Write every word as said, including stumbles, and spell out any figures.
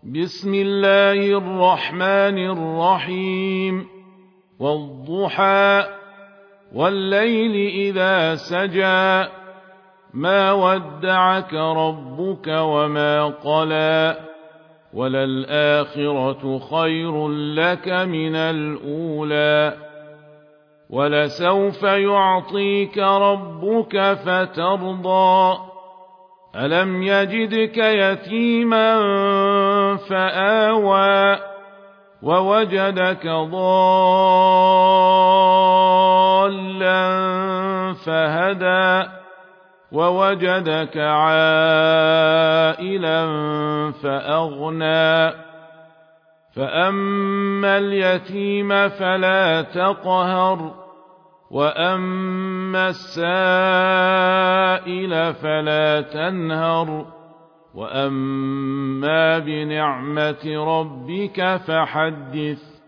بسم الله الرحمن الرحيم والضحى والليل إذا سجى ما ودعك ربك وما قلى وللآخرة خير لك من الأولى ولسوف يعطيك ربك فترضى ألم يجدك يتيما فآوى ووجدك ضالا فهدى ووجدك عائلا فأغنى فأما اليتيم فلا تقهر وأما السائل فلا تنهر وأما بنعمة ربك فحدث